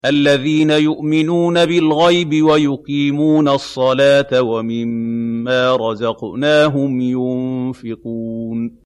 الذين يؤمنون بالغيب ويقيمون الصلاة ومما رزقناهم ينفقون